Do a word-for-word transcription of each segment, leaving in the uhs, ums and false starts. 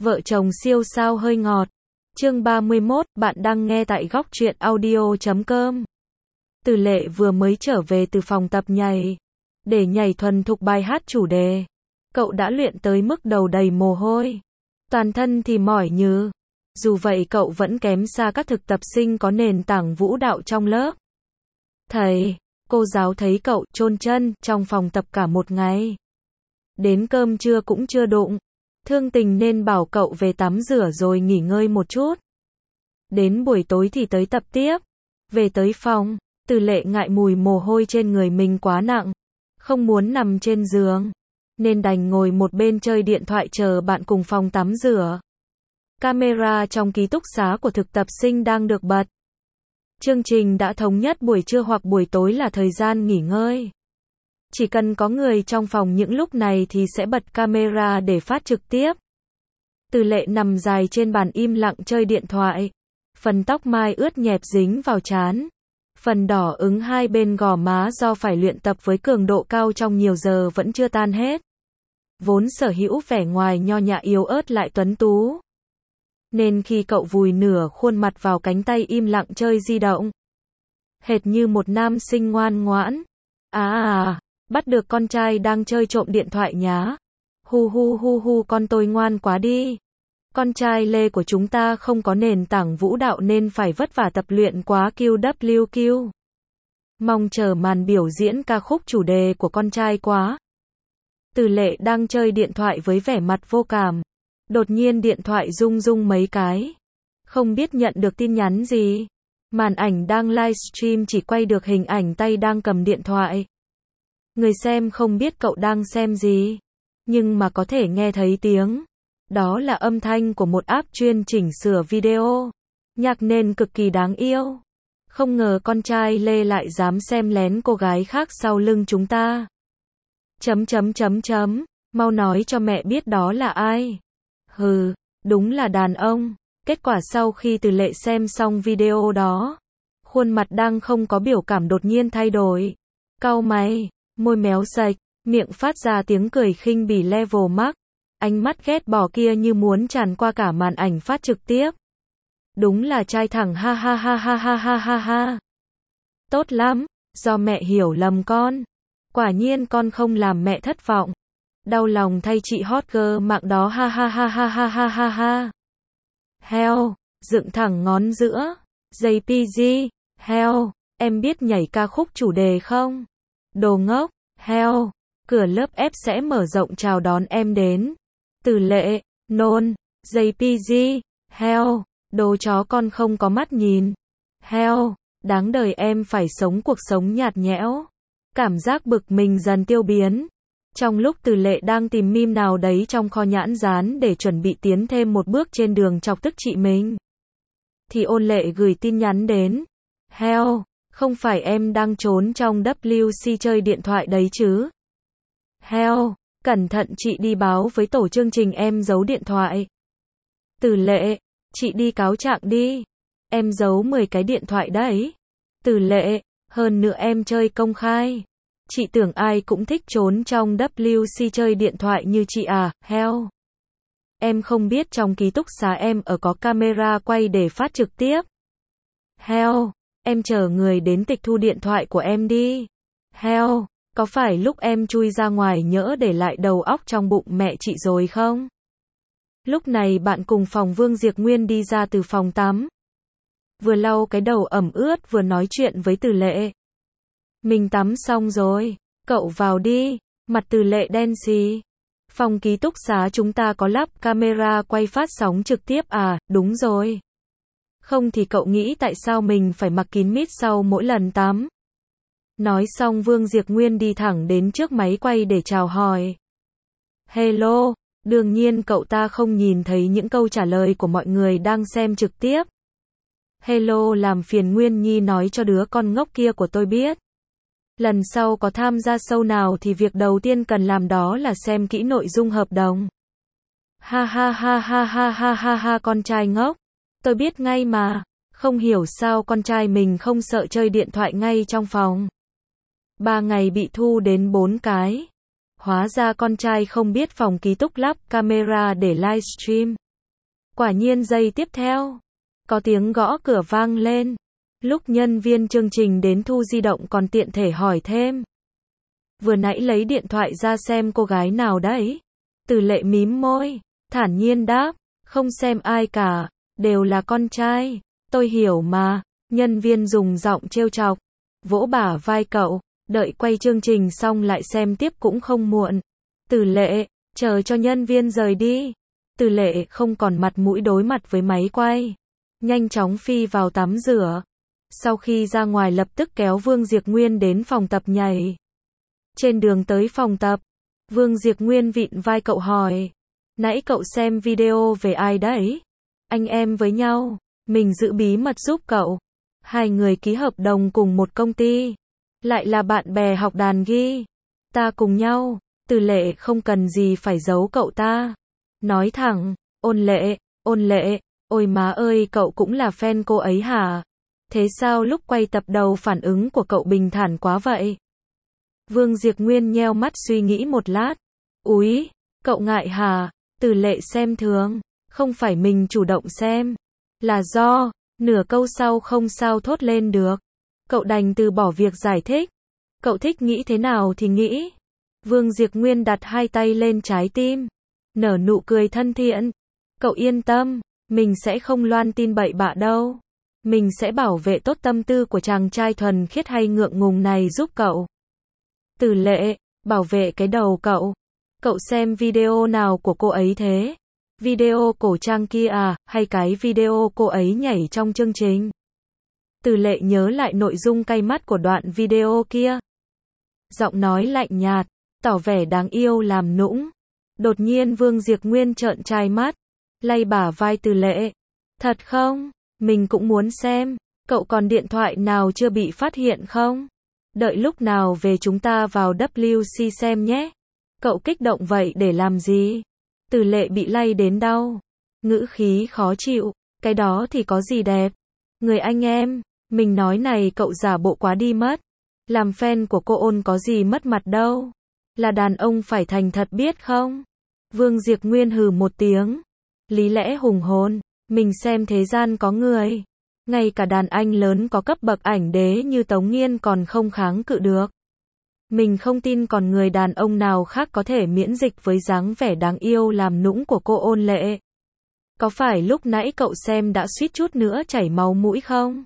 Vợ chồng siêu sao hơi ngọt. Chương ba mươi mốt, bạn đang nghe tại góc truyện audio chấm com. Từ Lệ vừa mới trở về từ phòng tập nhảy. Để nhảy thuần thục bài hát chủ đề. Cậu đã luyện tới mức đầu đầy mồ hôi. Toàn thân thì mỏi nhừ. Dù vậy cậu vẫn kém xa các thực tập sinh có nền tảng vũ đạo trong lớp. Thầy, cô giáo thấy cậu chôn chân trong phòng tập cả một ngày. Đến cơm trưa cũng chưa đụng. Thương tình nên bảo cậu về tắm rửa rồi nghỉ ngơi một chút. Đến buổi tối thì tới tập tiếp. Về tới phòng, Từ Lệ ngại mùi mồ hôi trên người mình quá nặng. Không muốn nằm trên giường. Nên đành ngồi một bên chơi điện thoại chờ bạn cùng phòng tắm rửa. Camera trong ký túc xá của thực tập sinh đang được bật. Chương trình đã thống nhất buổi trưa hoặc buổi tối là thời gian nghỉ ngơi. Chỉ cần có người trong phòng những lúc này thì sẽ bật camera để phát trực tiếp. Từ Lệ nằm dài trên bàn im lặng chơi điện thoại. Phần tóc mai ướt nhẹp dính vào trán. Phần đỏ ửng hai bên gò má do phải luyện tập với cường độ cao trong nhiều giờ vẫn chưa tan hết. Vốn sở hữu vẻ ngoài nho nhã yếu ớt lại tuấn tú. Nên khi cậu vùi nửa khuôn mặt vào cánh tay im lặng chơi di động. Hệt như một nam sinh ngoan ngoãn. À à, bắt được con trai đang chơi trộm điện thoại nhá. Hu hu hu hu con tôi ngoan quá đi. Con trai Lê của chúng ta không có nền tảng vũ đạo nên phải vất vả tập luyện quá Q W Q. Mong chờ màn biểu diễn ca khúc chủ đề của con trai quá. Từ Lệ đang chơi điện thoại với vẻ mặt vô cảm. Đột nhiên điện thoại rung rung mấy cái. Không biết nhận được tin nhắn gì. Màn ảnh đang livestream chỉ quay được hình ảnh tay đang cầm điện thoại. Người xem không biết cậu đang xem gì. Nhưng mà có thể nghe thấy tiếng. Đó là âm thanh của một app chuyên chỉnh sửa video. Nhạc nền cực kỳ đáng yêu. Không ngờ con trai Lê lại dám xem lén cô gái khác sau lưng chúng ta. Chấm chấm chấm chấm. Mau nói cho mẹ biết đó là ai. Hừ, đúng là đàn ông. Kết quả sau khi Từ Lệ xem xong video đó. Khuôn mặt đang không có biểu cảm đột nhiên thay đổi. Cau mày, môi méo sạch, miệng phát ra tiếng cười khinh bỉ level max. Ánh mắt ghét bỏ kia như muốn tràn qua cả màn ảnh phát trực tiếp. Đúng là trai thẳng ha ha ha ha ha ha ha ha. Tốt lắm, do mẹ hiểu lầm con. Quả nhiên con không làm mẹ thất vọng. Đau lòng thay chị hot girl mạng đó ha ha ha ha ha ha ha ha. Heo, dựng thẳng ngón giữa. gi pê giê, heo, em biết nhảy ca khúc chủ đề không? Đồ ngốc, heo, cửa lớp ép sẽ mở rộng chào đón em đến. Từ Lệ, nôn, gi pê giê, heo, đồ chó con không có mắt nhìn. Heo, đáng đời em phải sống cuộc sống nhạt nhẽo. Cảm giác bực mình dần tiêu biến. Trong lúc Từ Lệ đang tìm meme nào đấy trong kho nhãn dán để chuẩn bị tiến thêm một bước trên đường chọc tức chị mình. Thì Ôn Lệ gửi tin nhắn đến. Heo, không phải em đang trốn trong W C chơi điện thoại đấy chứ? Heo, cẩn thận chị đi báo với tổ chương trình em giấu điện thoại. Từ Lệ, chị đi cáo trạng đi. Em giấu mười cái điện thoại đấy. Từ Lệ, hơn nữa em chơi công khai. Chị tưởng ai cũng thích trốn trong W C chơi điện thoại như chị à, heo. Em không biết trong ký túc xá em ở có camera quay để phát trực tiếp. Heo, em chờ người đến tịch thu điện thoại của em đi. Heo, có phải lúc em chui ra ngoài nhỡ để lại đầu óc trong bụng mẹ chị rồi không? Lúc này bạn cùng phòng Vương Diệp Nguyên đi ra từ phòng tắm. Vừa lau cái đầu ẩm ướt vừa nói chuyện với Từ Lệ. Mình tắm xong rồi, cậu vào đi. Mặt Từ Lệ đen xì. Phòng ký túc xá chúng ta có lắp camera quay phát sóng trực tiếp à, đúng rồi. Không thì cậu nghĩ tại sao mình phải mặc kín mít sau mỗi lần tắm. Nói xong Vương Diệp Nguyên đi thẳng đến trước máy quay để chào hỏi. Hello, đương nhiên cậu ta không nhìn thấy những câu trả lời của mọi người đang xem trực tiếp. Hello, làm phiền Nguyên Nhi nói cho đứa con ngốc kia của tôi biết. Lần sau có tham gia show nào thì việc đầu tiên cần làm đó là xem kỹ nội dung hợp đồng. Ha ha ha ha ha ha ha ha con trai ngốc. Tôi biết ngay mà. Không hiểu sao con trai mình không sợ chơi điện thoại ngay trong phòng. Ba ngày bị thu đến bốn cái. Hóa ra con trai không biết phòng ký túc lắp camera để livestream. Quả nhiên giây tiếp theo, có tiếng gõ cửa vang lên. Lúc nhân viên chương trình đến thu di động còn tiện thể hỏi thêm. Vừa nãy lấy điện thoại ra xem cô gái nào đấy? Từ Lệ mím môi, thản nhiên đáp, không xem ai cả, đều là con trai. Tôi hiểu mà, nhân viên dùng giọng trêu chọc, vỗ bả vai cậu, đợi quay chương trình xong lại xem tiếp cũng không muộn. Từ Lệ, chờ cho nhân viên rời đi. Từ Lệ không còn mặt mũi đối mặt với máy quay, nhanh chóng phi vào tắm rửa. Sau khi ra ngoài lập tức kéo Vương Diệp Nguyên đến phòng tập nhảy. Trên đường tới phòng tập, Vương Diệp Nguyên vịn vai cậu hỏi, nãy cậu xem video về ai đấy? Anh em với nhau, mình giữ bí mật giúp cậu. Hai người ký hợp đồng cùng một công ty, lại là bạn bè học đàn ghi. Ta cùng nhau. Từ Lệ không cần gì phải giấu cậu ta. Nói thẳng, Ôn Lệ, Ôn Lệ, ôi má ơi, cậu cũng là fan cô ấy hả? Thế sao lúc quay tập đầu phản ứng của cậu bình thản quá vậy? Vương Diệp Nguyên nheo mắt suy nghĩ một lát. Úi, cậu ngại hả? Từ Lệ xem thường, không phải mình chủ động xem, là do, nửa câu sau không sao thốt lên được. Cậu đành từ bỏ việc giải thích. Cậu thích nghĩ thế nào thì nghĩ. Vương Diệp Nguyên đặt hai tay lên trái tim, nở nụ cười thân thiện. Cậu yên tâm, mình sẽ không loan tin bậy bạ đâu. Mình sẽ bảo vệ tốt tâm tư của chàng trai thuần khiết hay ngượng ngùng này giúp cậu. Từ Lệ, bảo vệ cái đầu cậu. Cậu xem video nào của cô ấy thế? Video cổ trang kia à, hay cái video cô ấy nhảy trong chương trình? Từ Lệ nhớ lại nội dung cay mắt của đoạn video kia. Giọng nói lạnh nhạt, tỏ vẻ đáng yêu làm nũng. Đột nhiên Vương Diệp Nguyên trợn trai mắt, lay bả vai Từ Lệ. Thật không? Mình cũng muốn xem. Cậu còn điện thoại nào chưa bị phát hiện không? Đợi lúc nào về chúng ta vào W C xem nhé. Cậu kích động vậy để làm gì? Từ Lệ bị lay đến đau, ngữ khí khó chịu. Cái đó thì có gì đẹp? Người anh em, mình nói này cậu giả bộ quá đi mất. Làm fan của cô Ôn có gì mất mặt đâu. Là đàn ông phải thành thật biết không? Vương Diệp Nguyên hừ một tiếng. Lý lẽ hùng hồn, mình xem thế gian có người. Ngay cả đàn anh lớn có cấp bậc ảnh đế như Tống Nghiên còn không kháng cự được. Mình không tin còn người đàn ông nào khác có thể miễn dịch với dáng vẻ đáng yêu làm nũng của cô Ôn Lệ. Có phải lúc nãy cậu xem đã suýt chút nữa chảy máu mũi không?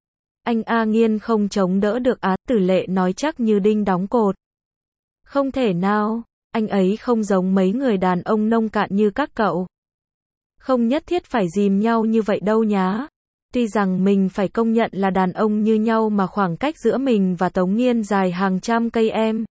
Anh A Nghiên không chống đỡ được á, Từ Lệ nói chắc như đinh đóng cột. Không thể nào, anh ấy không giống mấy người đàn ông nông cạn như các cậu. Không nhất thiết phải dìm nhau như vậy đâu nhá. Tuy rằng mình phải công nhận là đàn ông như nhau mà khoảng cách giữa mình và Tống Nghiên dài hàng trăm cây em.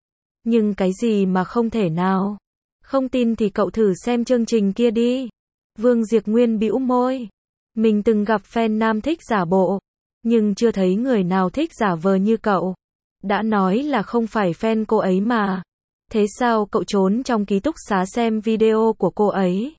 Nhưng cái gì mà không thể nào? Không tin thì cậu thử xem chương trình kia đi. Vương Diệp Nguyên bĩu môi. Mình từng gặp fan nam thích giả bộ, nhưng chưa thấy người nào thích giả vờ như cậu. Đã nói là không phải fan cô ấy mà. Thế sao cậu trốn trong ký túc xá xem video của cô ấy?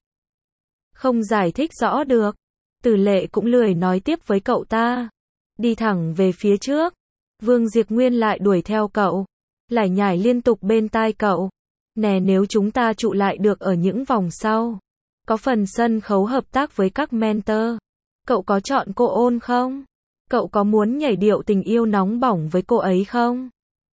Không giải thích rõ được. Từ Lệ cũng lười nói tiếp với cậu ta. Đi thẳng về phía trước. Vương Diệp Nguyên lại đuổi theo cậu. Lải nhải liên tục bên tai cậu. Nè, nếu chúng ta trụ lại được ở những vòng sau, có phần sân khấu hợp tác với các mentor, cậu có chọn cô Ôn không? Cậu có muốn nhảy điệu tình yêu nóng bỏng với cô ấy không?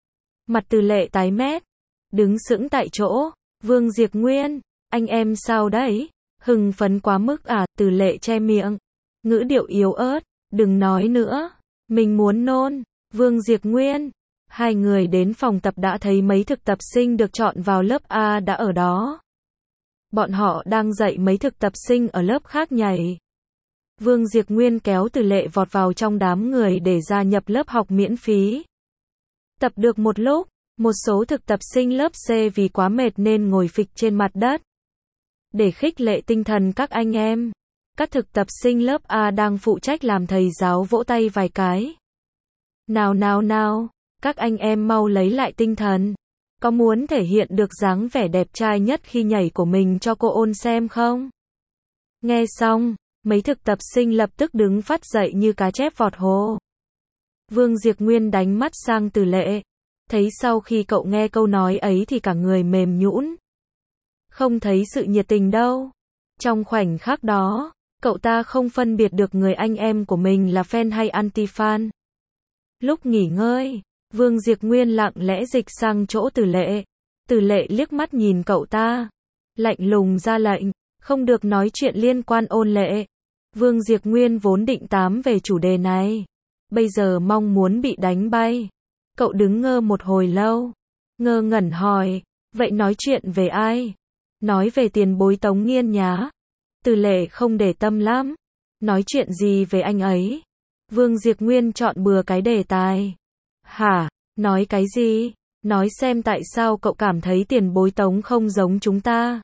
Mặt Từ Lệ tái mét, đứng sững tại chỗ. Vương Diệp Nguyên, anh em sao đấy? Hưng phấn quá mức à? Từ Lệ che miệng, ngữ điệu yếu ớt, đừng nói nữa, mình muốn nôn. Vương Diệp Nguyên, hai người đến phòng tập đã thấy mấy thực tập sinh được chọn vào lớp A đã ở đó. Bọn họ đang dạy mấy thực tập sinh ở lớp khác nhảy. Vương Diệp Nguyên kéo Từ Lệ vọt vào trong đám người để gia nhập lớp học miễn phí. Tập được một lúc, một số thực tập sinh lớp C vì quá mệt nên ngồi phịch trên mặt đất. Để khích lệ tinh thần các anh em, các thực tập sinh lớp A đang phụ trách làm thầy giáo vỗ tay vài cái. Nào nào nào, các anh em mau lấy lại tinh thần. Có muốn thể hiện được dáng vẻ đẹp trai nhất khi nhảy của mình cho cô Ôn xem không? Nghe xong, mấy thực tập sinh lập tức đứng phát dậy như cá chép vọt hồ. Vương Diệp Nguyên đánh mắt sang Từ Lệ. Thấy sau khi cậu nghe câu nói ấy thì cả người mềm nhũn. Không thấy sự nhiệt tình đâu. Trong khoảnh khắc đó, cậu ta không phân biệt được người anh em của mình là fan hay anti-fan. Lúc nghỉ ngơi, Vương Diệp Nguyên lặng lẽ dịch sang chỗ Từ Lệ. Từ Lệ liếc mắt nhìn cậu ta, lạnh lùng ra lệnh, không được nói chuyện liên quan Ôn Lệ. Vương Diệp Nguyên vốn định tám về chủ đề này, bây giờ mong muốn bị đánh bay. Cậu đứng ngơ một hồi lâu, ngơ ngẩn hỏi, vậy nói chuyện về ai? Nói về tiền bối Tống Nghiên nhá. Từ Lệ không để tâm lắm. Nói chuyện gì về anh ấy? Vương Diệp Nguyên chọn bừa cái đề tài. Hả? Nói cái gì? Nói xem tại sao cậu cảm thấy tiền bối Tống không giống chúng ta?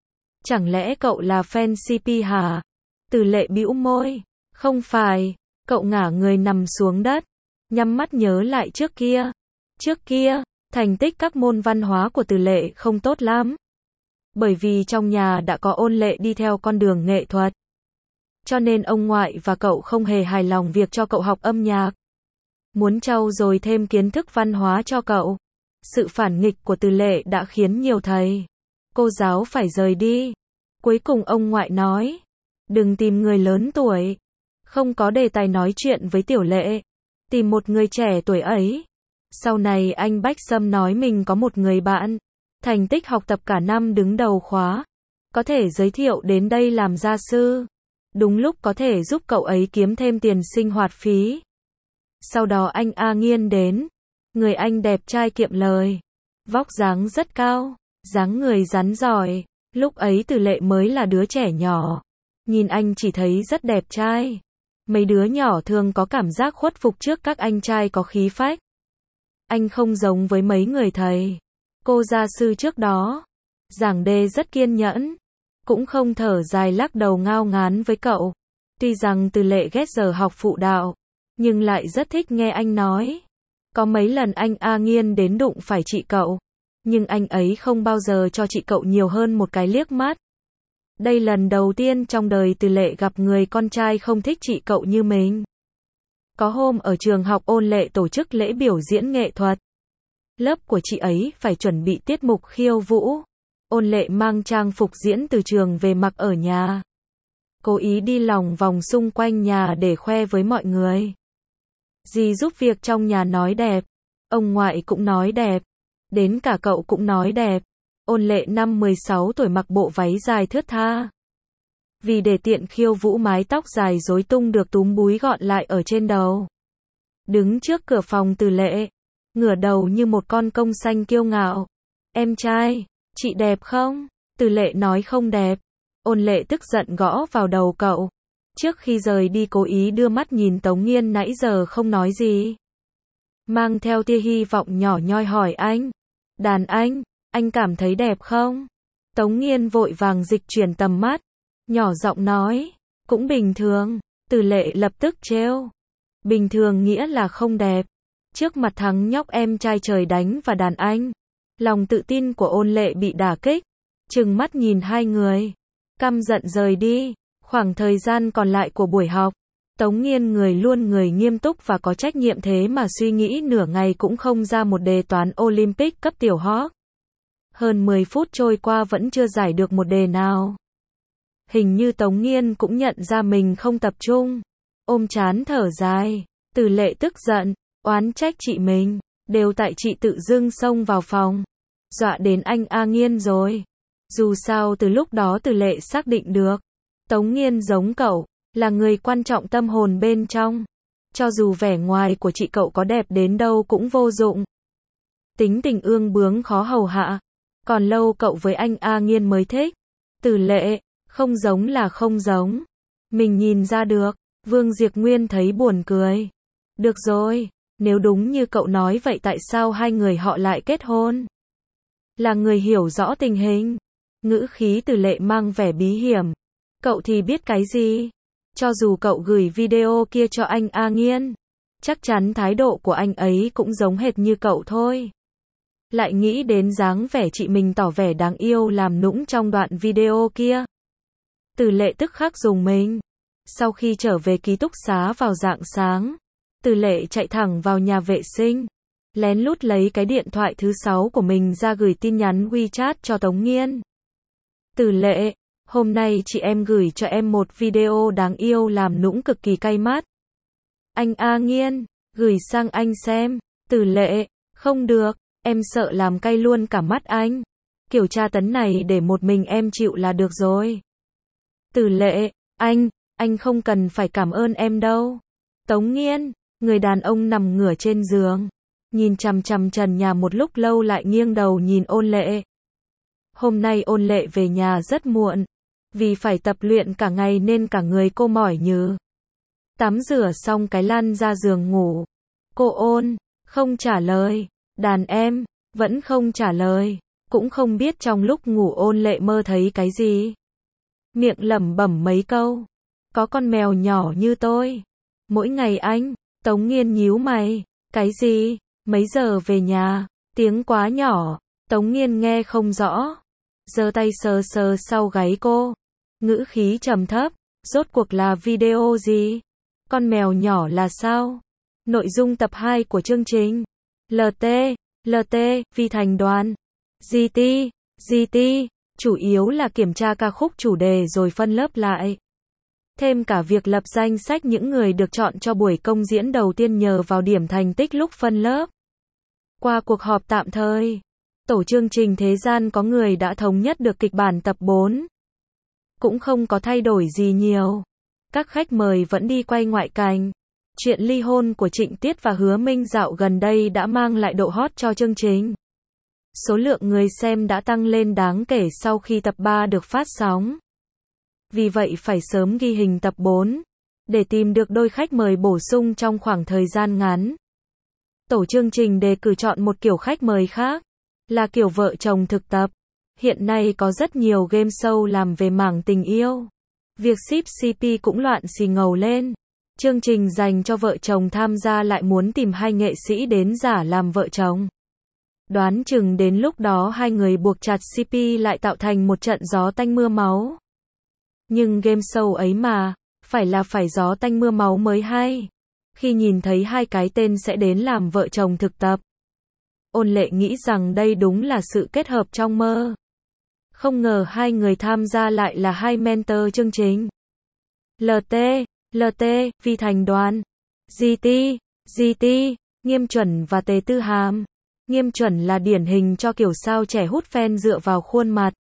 Chẳng lẽ cậu là fan xê pê hả? Từ Lệ bĩu môi. Không phải. Cậu ngả người nằm xuống đất, nhắm mắt nhớ lại trước kia. Trước kia, thành tích các môn văn hóa của Từ Lệ không tốt lắm. Bởi vì trong nhà đã có Ôn Lệ đi theo con đường nghệ thuật. Cho nên ông ngoại và cậu không hề hài lòng việc cho cậu học âm nhạc. Muốn trau dồi thêm kiến thức văn hóa cho cậu. Sự phản nghịch của Từ Lệ đã khiến nhiều thầy, cô giáo phải rời đi. Cuối cùng ông ngoại nói, đừng tìm người lớn tuổi. Không có đề tài nói chuyện với Tiểu Lệ. Tìm một người trẻ tuổi ấy. Sau này anh Bách Sâm nói mình có một người bạn, thành tích học tập cả năm đứng đầu khóa. Có thể giới thiệu đến đây làm gia sư. Đúng lúc có thể giúp cậu ấy kiếm thêm tiền sinh hoạt phí. Sau đó anh A Nghiên đến. Người anh đẹp trai kiệm lời. Vóc dáng rất cao. Dáng người rắn giỏi. Lúc ấy Từ Lệ mới là đứa trẻ nhỏ. Nhìn anh chỉ thấy rất đẹp trai. Mấy đứa nhỏ thường có cảm giác khuất phục trước các anh trai có khí phách. Anh không giống với mấy người thầy, cô gia sư trước đó. Giảng đề rất kiên nhẫn. Cũng không thở dài lắc đầu ngao ngán với cậu. Tuy rằng Từ Lệ ghét giờ học phụ đạo, nhưng lại rất thích nghe anh nói. Có mấy lần anh A Nghiên đến đụng phải chị cậu. Nhưng anh ấy không bao giờ cho chị cậu nhiều hơn một cái liếc mắt. Đây lần đầu tiên trong đời Từ Lệ gặp người con trai không thích chị cậu như mình. Có hôm ở trường học Ôn Lệ tổ chức lễ biểu diễn nghệ thuật. Lớp của chị ấy phải chuẩn bị tiết mục khiêu vũ. Ôn Lệ mang trang phục diễn từ trường về mặc ở nhà. Cố ý đi lòng vòng xung quanh nhà để khoe với mọi người. Dì giúp việc trong nhà nói đẹp. Ông ngoại cũng nói đẹp. Đến cả cậu cũng nói đẹp. Ôn Lệ năm mười sáu tuổi mặc bộ váy dài thướt tha. Vì để tiện khiêu vũ mái tóc dài rối tung được túm búi gọn lại ở trên đầu. Đứng trước cửa phòng Từ Lệ, ngửa đầu như một con công xanh kiêu ngạo. Em trai, chị đẹp không? Từ Lệ nói không đẹp. Ôn Lệ tức giận gõ vào đầu cậu. Trước khi rời đi cố ý đưa mắt nhìn Tống Nghiên nãy giờ không nói gì. Mang theo tia hy vọng nhỏ nhoi hỏi anh. Đàn anh, anh cảm thấy đẹp không? Tống Nghiên vội vàng dịch chuyển tầm mắt. Nhỏ giọng nói, cũng bình thường. Từ Lệ lập tức trêu. Bình thường nghĩa là không đẹp. Trước mặt thằng nhóc em trai trời đánh và đàn anh. Lòng tự tin của Ôn Lệ bị đả kích. Trừng mắt nhìn hai người. Căm giận rời đi. Khoảng thời gian còn lại của buổi học, Tống Nghiên người luôn người nghiêm túc và có trách nhiệm thế mà suy nghĩ nửa ngày cũng không ra một đề toán Olympic cấp tiểu học. Hơn mười phút trôi qua vẫn chưa giải được một đề nào. Hình như Tống Nghiên cũng nhận ra mình không tập trung. Ôm trán thở dài. Từ Lệ tức giận, oán trách chị mình. Đều tại chị tự dưng xông vào phòng. Dọa đến anh A Nghiên rồi. Dù sao từ lúc đó Từ Lệ xác định được. Tống Nghiên giống cậu, là người quan trọng tâm hồn bên trong. Cho dù vẻ ngoài của chị cậu có đẹp đến đâu cũng vô dụng. Tính tình ương bướng khó hầu hạ. Còn lâu cậu với anh A Nghiên mới thích. Từ Lệ, không giống là không giống. Mình nhìn ra được. Vương Diệp Nguyên thấy buồn cười. Được rồi, nếu đúng như cậu nói vậy tại sao hai người họ lại kết hôn? Là người hiểu rõ tình hình. Ngữ khí Từ Lệ mang vẻ bí hiểm. Cậu thì biết cái gì? Cho dù cậu gửi video kia cho anh A Nghiên, chắc chắn thái độ của anh ấy cũng giống hệt như cậu thôi. Lại nghĩ đến dáng vẻ chị mình tỏ vẻ đáng yêu làm nũng trong đoạn video kia. Từ Lệ tức khắc dùng mình. Sau khi trở về ký túc xá vào rạng sáng, Từ Lệ chạy thẳng vào nhà vệ sinh, lén lút lấy cái điện thoại thứ sáu của mình ra gửi tin nhắn WeChat cho Tống Nghiên. Từ Lệ, Hôm nay chị em gửi cho em một video đáng yêu làm nũng cực kỳ cay mắt. Anh A Nghiên, gửi sang anh xem. Từ Lệ, không được, em sợ làm cay luôn cả mắt anh. Kiểu tra tấn này để một mình em chịu là được rồi. Từ Lệ, anh, anh không cần phải cảm ơn em đâu. Tống Nghiên, người đàn ông nằm ngửa trên giường, nhìn chằm chằm trần nhà một lúc lâu lại nghiêng đầu nhìn Ôn Lệ. Hôm nay Ôn Lệ về nhà rất muộn, vì phải tập luyện cả ngày nên cả người cô mỏi nhừ. Tắm rửa xong cái lăn ra giường ngủ. Cô Ôn, không trả lời. Đàn em, vẫn không trả lời. Cũng không biết trong lúc ngủ Ôn Lệ mơ thấy cái gì. Miệng lẩm bẩm mấy câu. Có con mèo nhỏ như tôi. Mỗi ngày anh, Tống Nghiên nhíu mày. Cái gì? Mấy giờ về nhà? Tiếng quá nhỏ. Tống Nghiên nghe không rõ. Giơ tay sờ sờ sau gáy cô. Ngữ khí trầm thấp. Rốt cuộc là video gì? Con mèo nhỏ là sao? Nội dung tập hai của chương trình. lờ tê, lờ tê, Vi Thành Đoàn. giê tê, giê tê, chủ yếu là kiểm tra ca khúc chủ đề rồi phân lớp lại. Thêm cả việc lập danh sách những người được chọn cho buổi công diễn đầu tiên nhờ vào điểm thành tích lúc phân lớp. Qua cuộc họp tạm thời, tổ chương trình Thế Gian có người đã thống nhất được kịch bản tập bốn. Cũng không có thay đổi gì nhiều. Các khách mời vẫn đi quay ngoại cảnh. Chuyện ly hôn của Trịnh Tiết và Hứa Minh dạo gần đây đã mang lại độ hot cho chương trình. Số lượng người xem đã tăng lên đáng kể sau khi tập ba được phát sóng. Vì vậy phải sớm ghi hình tập bốn, để tìm được đôi khách mời bổ sung trong khoảng thời gian ngắn. Tổ chương trình đề cử chọn một kiểu khách mời khác, là kiểu vợ chồng thực tập. Hiện nay có rất nhiều game show làm về mảng tình yêu. Việc ship xê pê cũng loạn xì ngầu lên. Chương trình dành cho vợ chồng tham gia lại muốn tìm hai nghệ sĩ đến giả làm vợ chồng. Đoán chừng đến lúc đó hai người buộc chặt xê pê lại tạo thành một trận gió tanh mưa máu. Nhưng game show ấy mà, phải là phải gió tanh mưa máu mới hay. Khi nhìn thấy hai cái tên sẽ đến làm vợ chồng thực tập. Ôn Lệ nghĩ rằng đây đúng là sự kết hợp trong mơ. Không ngờ hai người tham gia lại là hai mentor chương trình. lờ tê, lờ tê, Vi Thành Đoàn. giê tê, giê tê, Nghiêm Chuẩn và Tề Tư Hàm. Nghiêm Chuẩn là điển hình cho kiểu sao trẻ hút fan dựa vào khuôn mặt.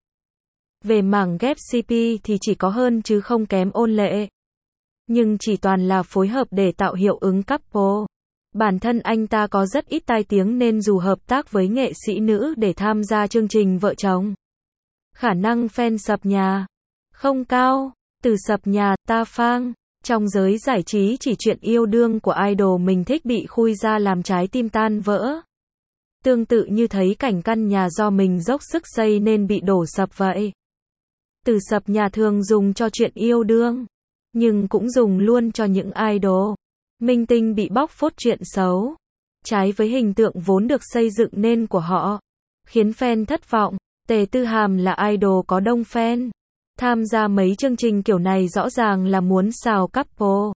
Về mảng ghép xê pê thì chỉ có hơn chứ không kém Ôn Lệ. Nhưng chỉ toàn là phối hợp để tạo hiệu ứng couple. Bản thân anh ta có rất ít tai tiếng nên dù hợp tác với nghệ sĩ nữ để tham gia chương trình vợ chồng, khả năng fan sập nhà không cao. Từ sập nhà, ta phang. Trong giới giải trí chỉ chuyện yêu đương của idol mình thích bị khui ra làm trái tim tan vỡ. Tương tự như thấy cảnh căn nhà do mình dốc sức xây nên bị đổ sập vậy. Từ sập nhà thường dùng cho chuyện yêu đương, nhưng cũng dùng luôn cho những idol, minh tinh bị bóc phốt chuyện xấu, trái với hình tượng vốn được xây dựng nên của họ, khiến fan thất vọng. Tề Tư Hàm là idol có đông fan. Tham gia mấy chương trình kiểu này rõ ràng là muốn xào couple.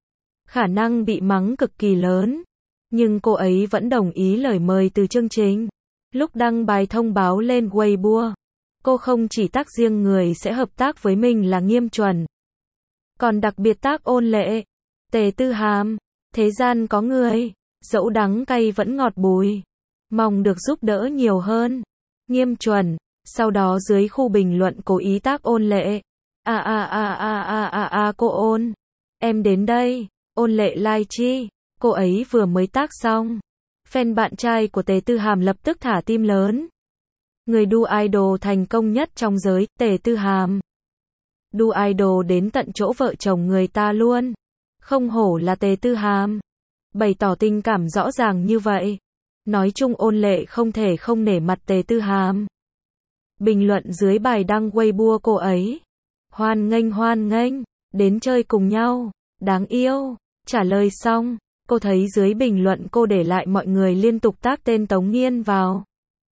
Khả năng bị mắng cực kỳ lớn. Nhưng cô ấy vẫn đồng ý lời mời từ chương trình. Lúc đăng bài thông báo lên Weibo, cô không chỉ tag riêng người sẽ hợp tác với mình là Nghiêm Chuẩn, còn đặc biệt tag Ôn Lệ, Tề Tư Hàm. Thế gian có người, dẫu đắng cay vẫn ngọt bùi. Mong được giúp đỡ nhiều hơn. Nghiêm Chuẩn. Sau đó dưới khu bình luận cố ý tag Ôn Lệ. À à à à à à à cô Ôn. Em đến đây. Ôn Lệ like chi. Cô ấy vừa mới tag xong. Fan bạn trai của Tề Tư Hàm lập tức thả tim lớn. Người đu idol thành công nhất trong giới, Tề Tư Hàm. Đu idol đến tận chỗ vợ chồng người ta luôn. Không hổ là Tề Tư Hàm. Bày tỏ tình cảm rõ ràng như vậy. Nói chung Ôn Lệ không thể không nể mặt Tề Tư Hàm. Bình luận dưới bài đăng Weibo cô ấy. Hoan nghênh hoan nghênh, đến chơi cùng nhau, đáng yêu. Trả lời xong, cô thấy dưới bình luận cô để lại mọi người liên tục tag tên Tống Nghiên vào.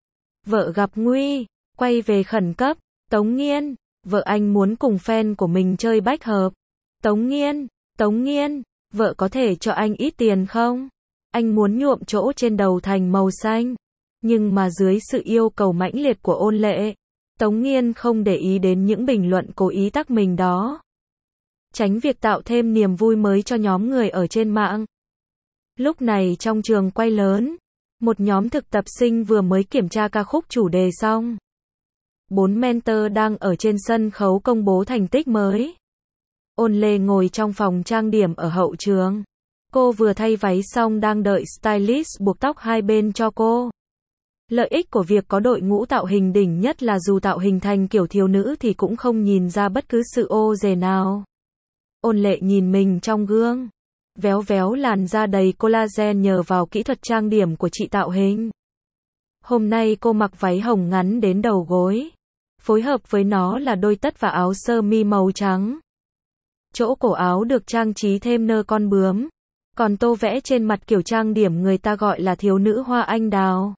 Vợ gặp nguy, quay về khẩn cấp. Tống Nghiên, vợ anh muốn cùng fan của mình chơi bách hợp. Tống Nghiên, Tống Nghiên, vợ có thể cho anh ít tiền không? Anh muốn nhuộm chỗ trên đầu thành màu xanh. Nhưng mà dưới sự yêu cầu mãnh liệt của Ôn Lệ, Tống Nghiên không để ý đến những bình luận cố ý tắc mình đó. Tránh việc tạo thêm niềm vui mới cho nhóm người ở trên mạng. Lúc này trong trường quay lớn, một nhóm thực tập sinh vừa mới kiểm tra ca khúc chủ đề xong. Bốn mentor đang ở trên sân khấu công bố thành tích mới. Ôn Lê ngồi trong phòng trang điểm ở hậu trường. Cô vừa thay váy xong đang đợi stylist buộc tóc hai bên cho cô. Lợi ích của việc có đội ngũ tạo hình đỉnh nhất là dù tạo hình thành kiểu thiếu nữ thì cũng không nhìn ra bất cứ sự ô dề nào. Ôn Lệ nhìn mình trong gương. Véo véo làn da đầy collagen nhờ vào kỹ thuật trang điểm của chị tạo hình. Hôm nay cô mặc váy hồng ngắn đến đầu gối. Phối hợp với nó là đôi tất và áo sơ mi màu trắng. Chỗ cổ áo được trang trí thêm nơ con bướm. Còn tô vẽ trên mặt kiểu trang điểm người ta gọi là thiếu nữ hoa anh đào.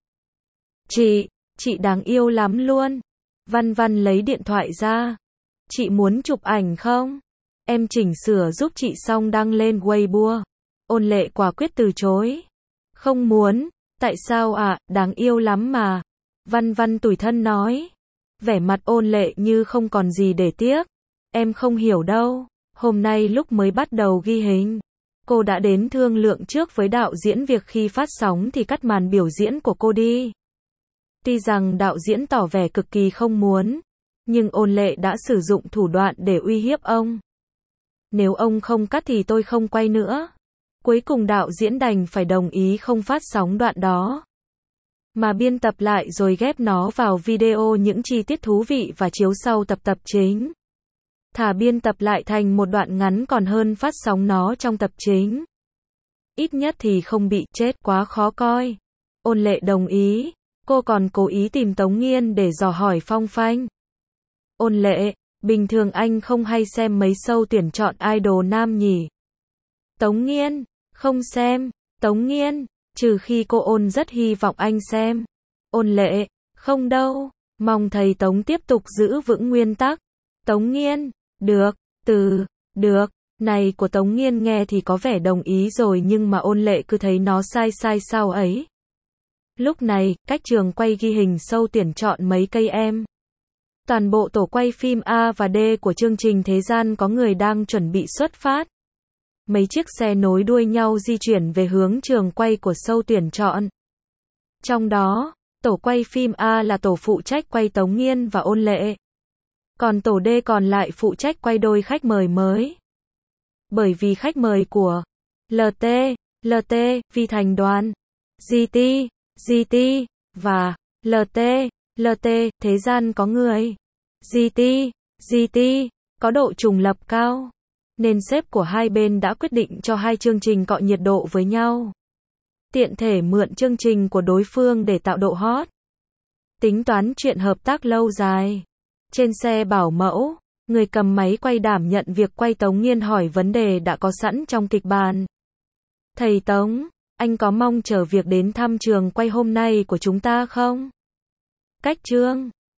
Chị, chị đáng yêu lắm luôn. Văn Văn lấy điện thoại ra. Chị muốn chụp ảnh không? Em chỉnh sửa giúp chị xong đăng lên Weibo. Ôn Lệ quả quyết từ chối. Không muốn. Tại sao ạ, à? Đáng yêu lắm mà. Văn Văn tủi thân nói. Vẻ mặt Ôn Lệ như không còn gì để tiếc. Em không hiểu đâu. Hôm nay lúc mới bắt đầu ghi hình, cô đã đến thương lượng trước với đạo diễn việc khi phát sóng thì cắt màn biểu diễn của cô đi. Tuy rằng đạo diễn tỏ vẻ cực kỳ không muốn, nhưng Ôn Lệ đã sử dụng thủ đoạn để uy hiếp ông. Nếu ông không cắt thì tôi không quay nữa. Cuối cùng đạo diễn đành phải đồng ý không phát sóng đoạn đó, mà biên tập lại rồi ghép nó vào video những chi tiết thú vị và chiếu sau tập tập chính. Thả biên tập lại thành một đoạn ngắn còn hơn phát sóng nó trong tập chính. Ít nhất thì không bị chết quá khó coi. Ôn Lệ đồng ý. Cô còn cố ý tìm Tống Nghiên để dò hỏi phong phanh. Ôn Lệ, bình thường anh không hay xem mấy show tuyển chọn idol nam nhỉ? Tống Nghiên, không xem. Tống Nghiên, trừ khi cô Ôn rất hy vọng anh xem. Ôn Lệ, không đâu. Mong thầy Tống tiếp tục giữ vững nguyên tắc. Tống Nghiên, được, từ, được, này của Tống Nghiên nghe thì có vẻ đồng ý rồi nhưng mà Ôn Lệ cứ thấy nó sai sai sao ấy. Lúc này, cách trường quay ghi hình show tuyển chọn mấy cây em. Toàn bộ tổ quay phim A và D của chương trình Thế Gian có người đang chuẩn bị xuất phát. Mấy chiếc xe nối đuôi nhau di chuyển về hướng trường quay của show tuyển chọn. Trong đó, tổ quay phim A là tổ phụ trách quay Tống Nghiên và Ôn Lệ. Còn tổ D còn lại phụ trách quay đôi khách mời mới. Bởi vì khách mời của lờ tê, lờ tê, Vi thành đoàn, giê tê, giê tê, và lờ tê, lờ tê, Thế Gian có người. giê tê, giê tê, có độ trùng lập cao. Nên sếp của hai bên đã quyết định cho hai chương trình cọ nhiệt độ với nhau. Tiện thể mượn chương trình của đối phương để tạo độ hot. Tính toán chuyện hợp tác lâu dài. Trên xe bảo mẫu, người cầm máy quay đảm nhận việc quay Tống Nghiên hỏi vấn đề đã có sẵn trong kịch bản. Thầy Tống, anh có mong chờ việc đến thăm trường quay hôm nay của chúng ta không? Cách chương